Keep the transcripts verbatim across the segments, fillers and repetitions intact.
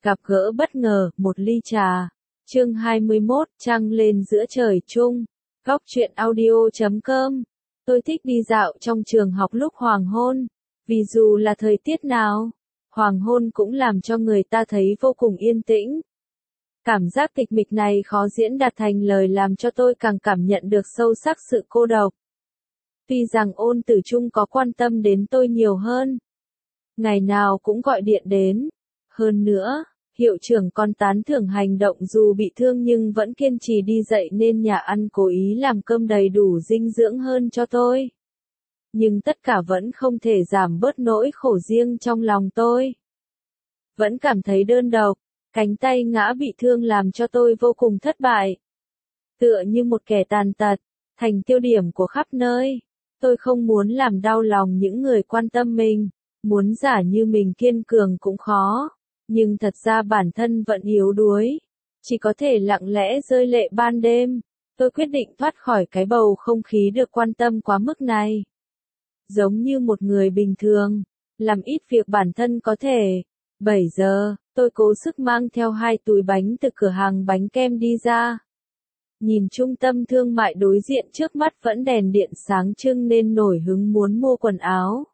Gặp gỡ bất ngờ, một ly trà. Chương hai mươi mốt, trăng lên giữa trời chung. Góc truyện audio chấm com. Tôi thích đi dạo trong trường học lúc hoàng hôn. Vì dù là thời tiết nào, hoàng hôn cũng làm cho người ta thấy vô cùng yên tĩnh. Cảm giác tịch mịch này khó diễn đạt thành lời làm cho tôi càng cảm nhận được sâu sắc sự cô độc. Tuy rằng Ôn Tử Trung có quan tâm đến tôi nhiều hơn. Ngày nào cũng gọi điện đến. Hơn nữa, hiệu trưởng còn tán thưởng hành động dù bị thương nhưng vẫn kiên trì đi dạy nên nhà ăn cố ý làm cơm đầy đủ dinh dưỡng hơn cho tôi. Nhưng tất cả vẫn không thể giảm bớt nỗi khổ riêng trong lòng tôi. Vẫn cảm thấy đơn độc, cánh tay ngã bị thương làm cho tôi vô cùng thất bại. Tựa như một kẻ tàn tật, thành tiêu điểm của khắp nơi. Tôi không muốn làm đau lòng những người quan tâm mình, muốn giả như mình kiên cường cũng khó. Nhưng thật ra bản thân vẫn yếu đuối, chỉ có thể lặng lẽ rơi lệ ban đêm. Tôi quyết định thoát khỏi cái bầu không khí được quan tâm quá mức này. Giống như một người bình thường, làm ít việc bản thân có thể. bảy giờ, tôi cố sức mang theo hai túi bánh từ cửa hàng bánh kem đi ra. Nhìn trung tâm thương mại đối diện trước mắt vẫn đèn điện sáng trưng nên nổi hứng muốn mua quần áo.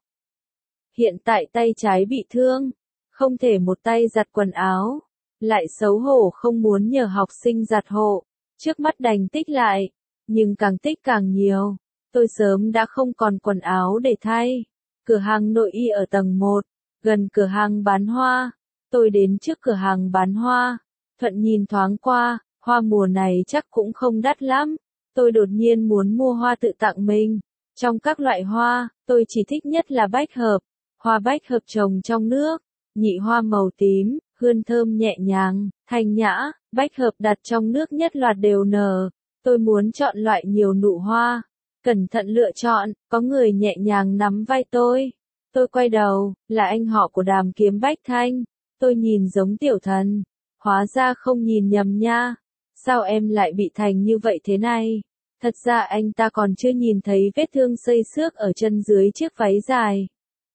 Hiện tại tay trái bị thương, không thể một tay giặt quần áo, lại xấu hổ không muốn nhờ học sinh giặt hộ, trước mắt đành tích lại, nhưng càng tích càng nhiều, tôi sớm đã không còn quần áo để thay. Cửa hàng nội y ở tầng một, gần cửa hàng bán hoa, tôi đến trước cửa hàng bán hoa, thuận nhìn thoáng qua, hoa mùa này chắc cũng không đắt lắm, tôi đột nhiên muốn mua hoa tự tặng mình. Trong các loại hoa, tôi chỉ thích nhất là bách hợp, hoa bách hợp trồng trong nước. Nhị hoa màu tím, hương thơm nhẹ nhàng, thanh nhã, bách hợp đặt trong nước nhất loạt đều nở. Tôi muốn chọn loại nhiều nụ hoa. Cẩn thận lựa chọn, có người nhẹ nhàng nắm vai tôi. Tôi quay đầu, là anh họ của Đàm Kiếm Bách Thanh. Tôi nhìn giống tiểu thần. Hóa ra không nhìn nhầm nha. Sao em lại bị thành như vậy thế này? Thật ra anh ta còn chưa nhìn thấy vết thương xây xước ở chân dưới chiếc váy dài.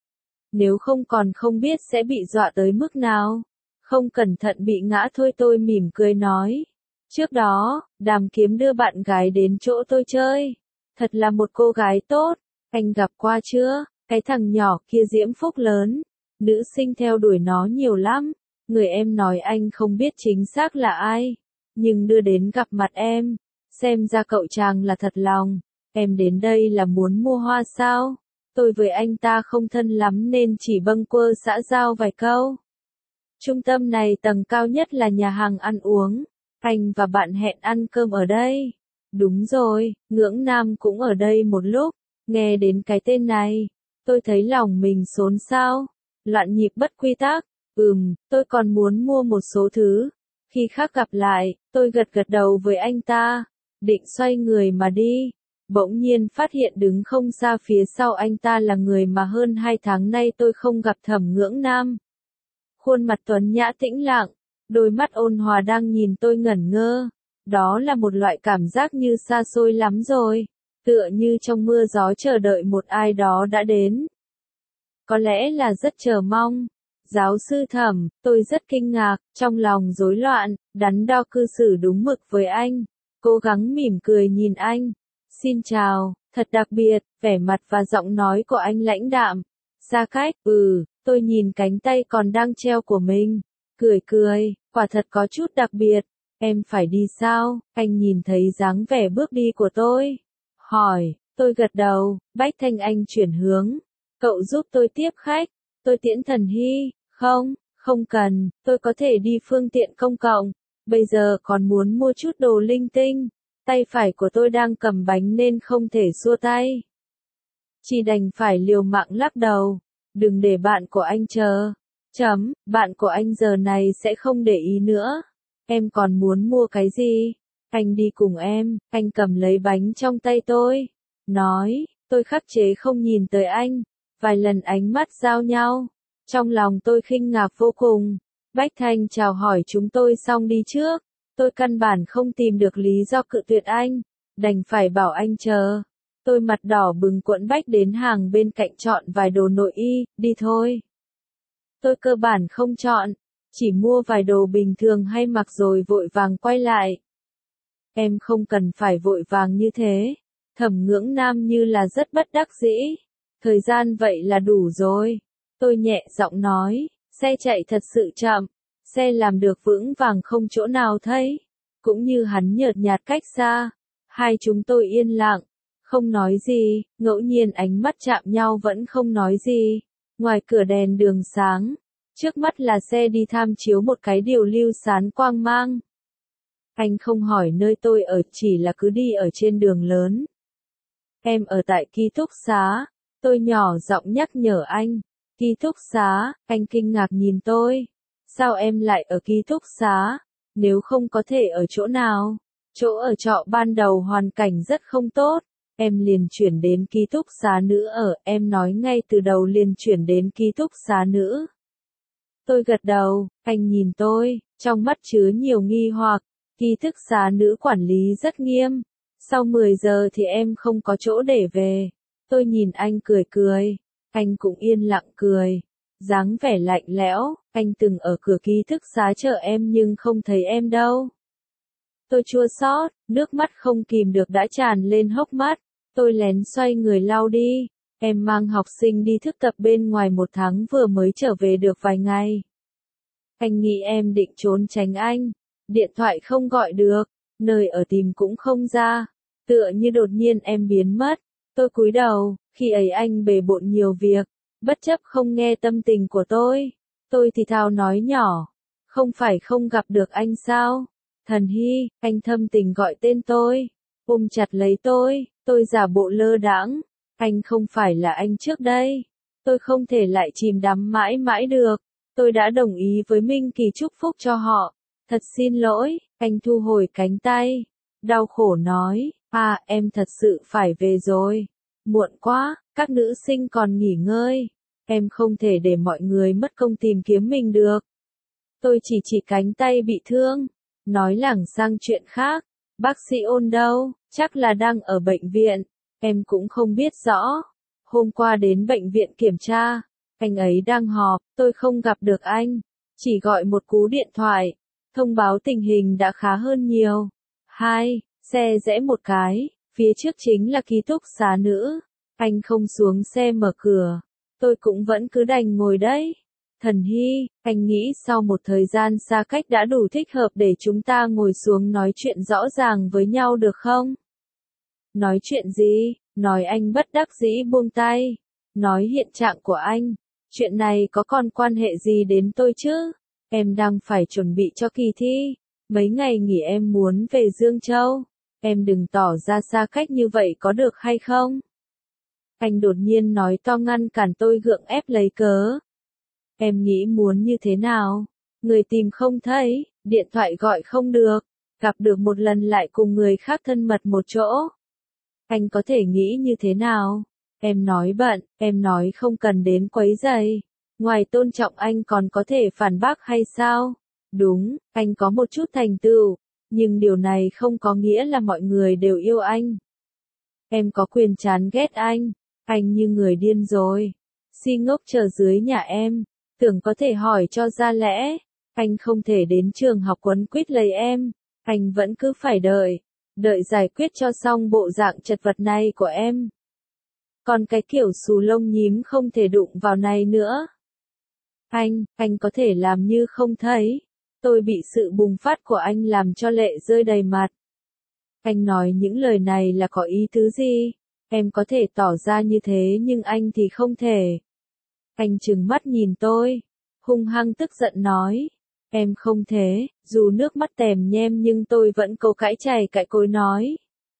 Nếu không còn không biết sẽ bị dọa tới mức nào. Không cẩn thận bị ngã thôi, tôi mỉm cười nói. Trước đó, Đàm Kiếm đưa bạn gái đến chỗ tôi chơi. Thật là một cô gái tốt. Anh gặp qua chưa? Cái thằng nhỏ kia diễm phúc lớn. Nữ sinh theo đuổi nó nhiều lắm. Người em nói anh không biết chính xác là ai. Nhưng đưa đến gặp mặt em. Xem ra cậu chàng là thật lòng. Em đến đây là muốn mua hoa sao? Tôi với anh ta không thân lắm nên chỉ bâng quơ xã giao vài câu. Trung tâm này tầng cao nhất là nhà hàng ăn uống. Anh và bạn hẹn ăn cơm ở đây. Đúng rồi, Ngưỡng Nam cũng ở đây một lúc. Nghe đến cái tên này, tôi thấy lòng mình xốn xao. Loạn nhịp bất quy tắc. Ừm, tôi còn muốn mua một số thứ. Khi khác gặp lại, tôi gật gật đầu với anh ta. Định xoay người mà đi. Bỗng nhiên phát hiện đứng không xa phía sau anh ta là người mà hơn hai tháng nay tôi không gặp, Thẩm Ngưỡng Nam. Khuôn mặt tuấn nhã tĩnh lặng, đôi mắt ôn hòa đang nhìn tôi ngẩn ngơ. Đó là một loại cảm giác như xa xôi lắm rồi, tựa như trong mưa gió chờ đợi một ai đó đã đến. Có lẽ là rất chờ mong. Giáo sư Thẩm, tôi rất kinh ngạc, trong lòng rối loạn, đắn đo cư xử đúng mực với anh. Cố gắng mỉm cười nhìn anh. Xin chào, thật đặc biệt, vẻ mặt và giọng nói của anh lãnh đạm. Xa cách, ừ, tôi nhìn cánh tay còn đang treo của mình. Cười cười, quả thật có chút đặc biệt. Em phải đi sao? Anh nhìn thấy dáng vẻ bước đi của tôi. Hỏi, tôi gật đầu, Bách Thanh anh chuyển hướng. Cậu giúp tôi tiếp khách. Tôi tiễn Thần Hy, không, không cần, tôi có thể đi phương tiện công cộng. Bây giờ còn muốn mua chút đồ linh tinh. Tay phải của tôi đang cầm bánh nên không thể xua tay. Chỉ đành phải liều mạng lắc đầu. Đừng để bạn của anh chờ. Chấm, bạn của anh giờ này sẽ không để ý nữa. Em còn muốn mua cái gì? Anh đi cùng em. Anh cầm lấy bánh trong tay tôi. Nói, tôi khắc chế không nhìn tới anh. Vài lần ánh mắt giao nhau. Trong lòng tôi khinh ngạc vô cùng. Bách Thanh chào hỏi chúng tôi xong đi trước. Tôi căn bản không tìm được lý do cự tuyệt anh, đành phải bảo anh chờ. Tôi mặt đỏ bừng cuộn Bách đến hàng bên cạnh chọn vài đồ nội y, đi thôi. Tôi cơ bản không chọn, chỉ mua vài đồ bình thường hay mặc rồi vội vàng quay lại. Em không cần phải vội vàng như thế. Thẩm Ngưỡng Nam như là rất bất đắc dĩ. Thời gian vậy là đủ rồi. Tôi nhẹ giọng nói, xe chạy thật sự chậm, xe làm được vững vàng không chỗ nào thấy. Cũng như hắn nhợt nhạt cách xa. Hai chúng tôi yên lặng, không nói gì, ngẫu nhiên ánh mắt chạm nhau vẫn không nói gì. Ngoài cửa đèn đường sáng, trước mắt là xe đi tham chiếu một cái điều lưu sán quang mang. Anh không hỏi nơi tôi ở, chỉ là cứ đi ở trên đường lớn. Em ở tại ký túc xá, tôi nhỏ giọng nhắc nhở anh. Ký túc xá, anh kinh ngạc nhìn tôi. Sao em lại ở ký túc xá, nếu không có thể ở chỗ nào? Chỗ ở trọ ban đầu hoàn cảnh rất không tốt, em liền chuyển đến ký túc xá nữ ở, em nói ngay từ đầu liền chuyển đến ký túc xá nữ. Tôi gật đầu, anh nhìn tôi, trong mắt chứa nhiều nghi hoặc. Ký túc xá nữ quản lý rất nghiêm, sau mười giờ thì em không có chỗ để về. Tôi nhìn anh cười cười, anh cũng yên lặng cười, dáng vẻ lạnh lẽo. Anh từng ở cửa ký túc xá chờ em nhưng không thấy em đâu. Tôi chua xót, nước mắt không kìm được đã tràn lên hốc mắt. Tôi lén xoay người lau đi. Em mang học sinh đi thực tập bên ngoài một tháng vừa mới trở về được vài ngày. Anh nghĩ em định trốn tránh anh. Điện thoại không gọi được, nơi ở tìm cũng không ra. Tựa như đột nhiên em biến mất. Tôi cúi đầu, khi ấy anh bề bộn nhiều việc, bất chấp không nghe tâm tình của tôi. Tôi thì thào nói nhỏ, không phải không gặp được anh sao? Thần Hy, anh thâm tình gọi tên tôi, ôm chặt lấy tôi, tôi giả bộ lơ đãng. Anh không phải là anh trước đây. Tôi không thể lại chìm đắm mãi mãi được. Tôi đã đồng ý với Minh Kỳ chúc phúc cho họ. Thật xin lỗi, anh thu hồi cánh tay. Đau khổ nói, à em thật sự phải về rồi. Muộn quá, các nữ sinh còn nghỉ ngơi. Em không thể để mọi người mất công tìm kiếm mình được. Tôi chỉ chỉ cánh tay bị thương. Nói lảng sang chuyện khác. Bác sĩ Ôn đâu, chắc là đang ở bệnh viện. Em cũng không biết rõ. Hôm qua đến bệnh viện kiểm tra. Anh ấy đang họp, tôi không gặp được anh. Chỉ gọi một cú điện thoại. Thông báo tình hình đã khá hơn nhiều. Hai, xe rẽ một cái. Phía trước chính là ký túc xá nữ. Anh không xuống xe mở cửa. Tôi cũng vẫn cứ đành ngồi đấy. Thần Hy, anh nghĩ sau một thời gian xa cách đã đủ thích hợp để chúng ta ngồi xuống nói chuyện rõ ràng với nhau được không? Nói chuyện gì? Nói anh bất đắc dĩ buông tay. Nói hiện trạng của anh. Chuyện này có còn quan hệ gì đến tôi chứ? Em đang phải chuẩn bị cho kỳ thi. Mấy ngày nghỉ em muốn về Dương Châu. Em đừng tỏ ra xa cách như vậy có được hay không? Anh đột nhiên nói to ngăn cản tôi gượng ép lấy cớ. Em nghĩ muốn như thế nào? Người tìm không thấy, điện thoại gọi không được, gặp được một lần lại cùng người khác thân mật một chỗ. Anh có thể nghĩ như thế nào? Em nói bận, em nói không cần đến quấy rầy. Ngoài tôn trọng anh còn có thể phản bác hay sao? Đúng, anh có một chút thành tựu, nhưng điều này không có nghĩa là mọi người đều yêu anh. Em có quyền chán ghét anh, anh như người điên rồi. Si ngốc chờ dưới nhà em, tưởng có thể hỏi cho ra lẽ. Anh không thể đến trường học quấn quýt lấy em, anh vẫn cứ phải đợi, đợi giải quyết cho xong bộ dạng chật vật này của em. Còn cái kiểu xù lông nhím không thể đụng vào này nữa. Anh, anh có thể làm như không thấy. Tôi bị sự bùng phát của anh làm cho lệ rơi đầy mặt. Anh nói những lời này là có ý tứ gì? Em có thể tỏ ra như thế nhưng anh thì không thể. Anh trừng mắt nhìn tôi, hung hăng tức giận nói. Em không thế, dù nước mắt tèm nhem nhưng tôi vẫn cố cãi chày cãi cối nói.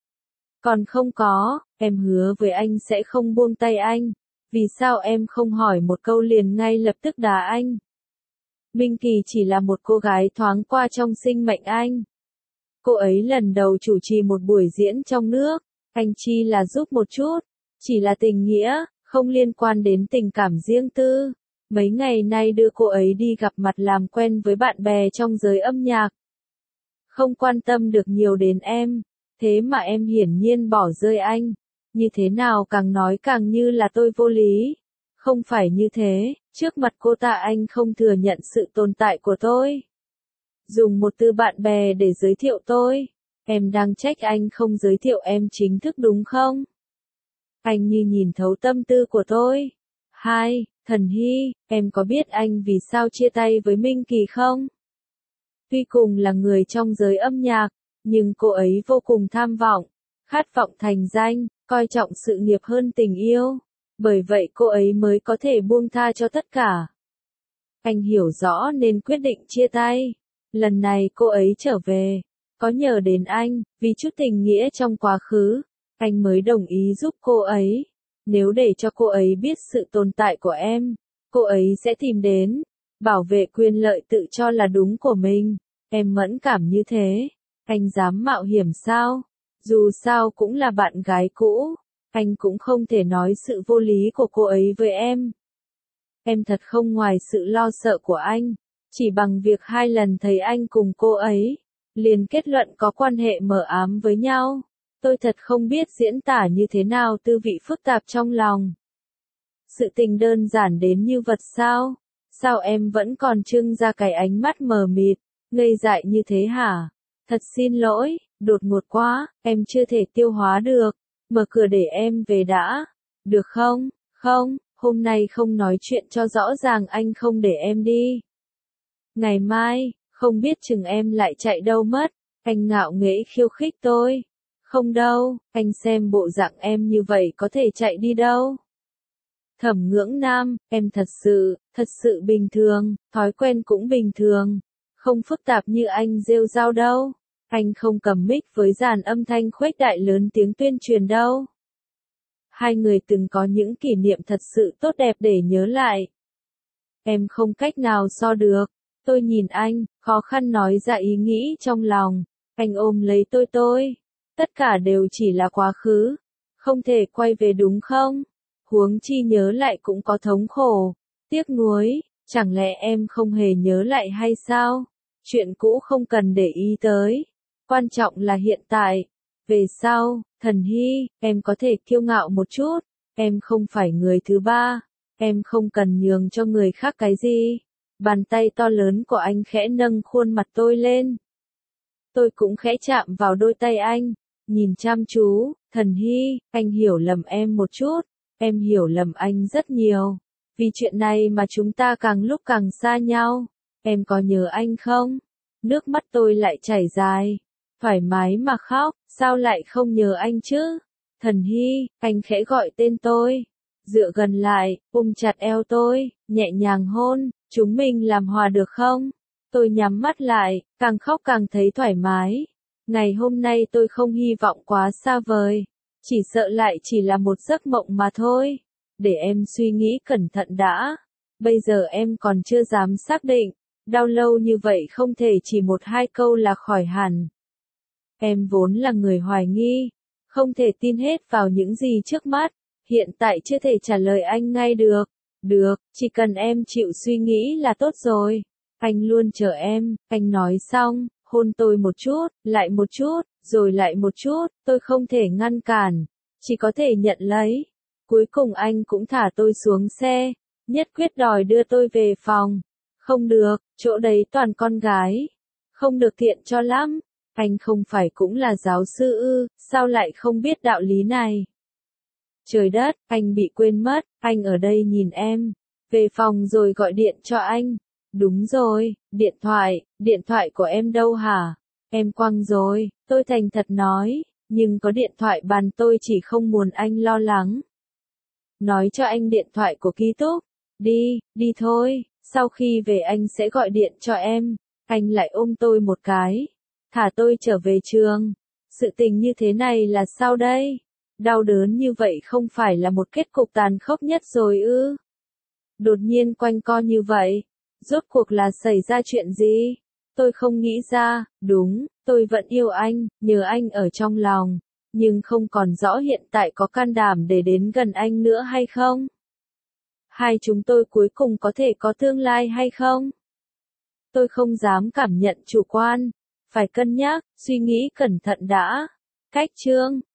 Còn không có, em hứa với anh sẽ không buông tay anh. Vì sao em không hỏi một câu liền ngay lập tức đá anh? Minh Kỳ chỉ là một cô gái thoáng qua trong sinh mệnh anh. Cô ấy lần đầu chủ trì một buổi diễn trong nước, anh chi là giúp một chút, chỉ là tình nghĩa, không liên quan đến tình cảm riêng tư. Mấy ngày nay đưa cô ấy đi gặp mặt làm quen với bạn bè trong giới âm nhạc. Không quan tâm được nhiều đến em, thế mà em hiển nhiên bỏ rơi anh. Như thế nào càng nói càng như là tôi vô lý. Không phải như thế, trước mặt cô ta anh không thừa nhận sự tồn tại của tôi. Dùng một từ bạn bè để giới thiệu tôi. Em đang trách anh không giới thiệu em chính thức đúng không? Anh như nhìn thấu tâm tư của tôi. Hai, Thần Hy, em có biết anh vì sao chia tay với Minh Kỳ không? Tuy cùng là người trong giới âm nhạc, nhưng cô ấy vô cùng tham vọng, khát vọng thành danh, coi trọng sự nghiệp hơn tình yêu. Bởi vậy cô ấy mới có thể buông tha cho tất cả. Anh hiểu rõ nên quyết định chia tay. Lần này cô ấy trở về, có nhờ đến anh, vì chút tình nghĩa trong quá khứ, anh mới đồng ý giúp cô ấy. Nếu để cho cô ấy biết sự tồn tại của em, cô ấy sẽ tìm đến, bảo vệ quyền lợi tự cho là đúng của mình. Em mẫn cảm như thế, anh dám mạo hiểm sao? Dù sao cũng là bạn gái cũ, anh cũng không thể nói sự vô lý của cô ấy với em. Em thật không ngoài sự lo sợ của anh, chỉ bằng việc hai lần thấy anh cùng cô ấy, liền kết luận có quan hệ mờ ám với nhau. Tôi thật không biết diễn tả như thế nào tư vị phức tạp trong lòng. Sự tình đơn giản đến như vật sao? Sao em vẫn còn trưng ra cái ánh mắt mờ mịt, ngây dại như thế hả? Thật xin lỗi, đột ngột quá, em chưa thể tiêu hóa được. Mở cửa để em về đã. Được không? Không, hôm nay không nói chuyện cho rõ ràng anh không để em đi. Ngày mai, không biết chừng em lại chạy đâu mất. Anh ngạo nghễ khiêu khích tôi. Không đâu, anh xem bộ dạng em như vậy có thể chạy đi đâu. Thẩm Ngưỡng Nam, em thật sự, thật sự bình thường, thói quen cũng bình thường. Không phức tạp như anh rêu rao đâu. Anh không cầm mic với dàn âm thanh khuếch đại lớn tiếng tuyên truyền đâu. Hai người từng có những kỷ niệm thật sự tốt đẹp để nhớ lại. Em không cách nào so được. Tôi nhìn anh, khó khăn nói ra ý nghĩ trong lòng. Anh ôm lấy tôi tôi. Tất cả đều chỉ là quá khứ. Không thể quay về đúng không? Huống chi nhớ lại cũng có thống khổ. Tiếc nuối, chẳng lẽ em không hề nhớ lại hay sao? Chuyện cũ không cần để ý tới. Quan trọng là hiện tại. Về sau, Thần Hy, em có thể kiêu ngạo một chút. Em không phải người thứ ba. Em không cần nhường cho người khác cái gì. Bàn tay to lớn của anh khẽ nâng khuôn mặt tôi lên. Tôi cũng khẽ chạm vào đôi tay anh. Nhìn chăm chú, Thần Hy, anh hiểu lầm em một chút. Em hiểu lầm anh rất nhiều. Vì chuyện này mà chúng ta càng lúc càng xa nhau. Em có nhớ anh không? Nước mắt tôi lại chảy dài. Thoải mái mà khóc, sao lại không nhớ anh chứ? Thần Hy, anh khẽ gọi tên tôi. Dựa gần lại, ôm chặt eo tôi, nhẹ nhàng hôn, chúng mình làm hòa được không? Tôi nhắm mắt lại, càng khóc càng thấy thoải mái. Ngày hôm nay tôi không hy vọng quá xa vời. Chỉ sợ lại chỉ là một giấc mộng mà thôi. Để em suy nghĩ cẩn thận đã. Bây giờ em còn chưa dám xác định. Đau lâu như vậy không thể chỉ một hai câu là khỏi hẳn. Em vốn là người hoài nghi. Không thể tin hết vào những gì trước mắt. Hiện tại chưa thể trả lời anh ngay được. Được, chỉ cần em chịu suy nghĩ là tốt rồi. Anh luôn chờ em, anh nói xong, hôn tôi một chút, lại một chút, rồi lại một chút, tôi không thể ngăn cản, chỉ có thể nhận lấy. Cuối cùng anh cũng thả tôi xuống xe, nhất quyết đòi đưa tôi về phòng. Không được, chỗ đấy toàn con gái. Không được tiện cho lắm. Anh không phải cũng là giáo sư ư, sao lại không biết đạo lý này? Trời đất, anh bị quên mất, anh ở đây nhìn em. Về phòng rồi gọi điện cho anh. Đúng rồi, điện thoại, điện thoại của em đâu hả? Em quăng rồi, tôi thành thật nói, nhưng có điện thoại bàn tôi chỉ không muốn anh lo lắng. Nói cho anh điện thoại của ký túc. Đi, đi thôi, sau khi về anh sẽ gọi điện cho em. Anh lại ôm tôi một cái. Thả tôi trở về trường. Sự tình như thế này là sao đây? Đau đớn như vậy không phải là một kết cục tàn khốc nhất rồi ư? Đột nhiên quanh co như vậy. Rốt cuộc là xảy ra chuyện gì? Tôi không nghĩ ra, đúng, tôi vẫn yêu anh, nhớ anh ở trong lòng, nhưng không còn rõ hiện tại có can đảm để đến gần anh nữa hay không? Hai chúng tôi cuối cùng có thể có tương lai hay không? Tôi không dám cảm nhận chủ quan, phải cân nhắc, suy nghĩ cẩn thận đã. Cách chương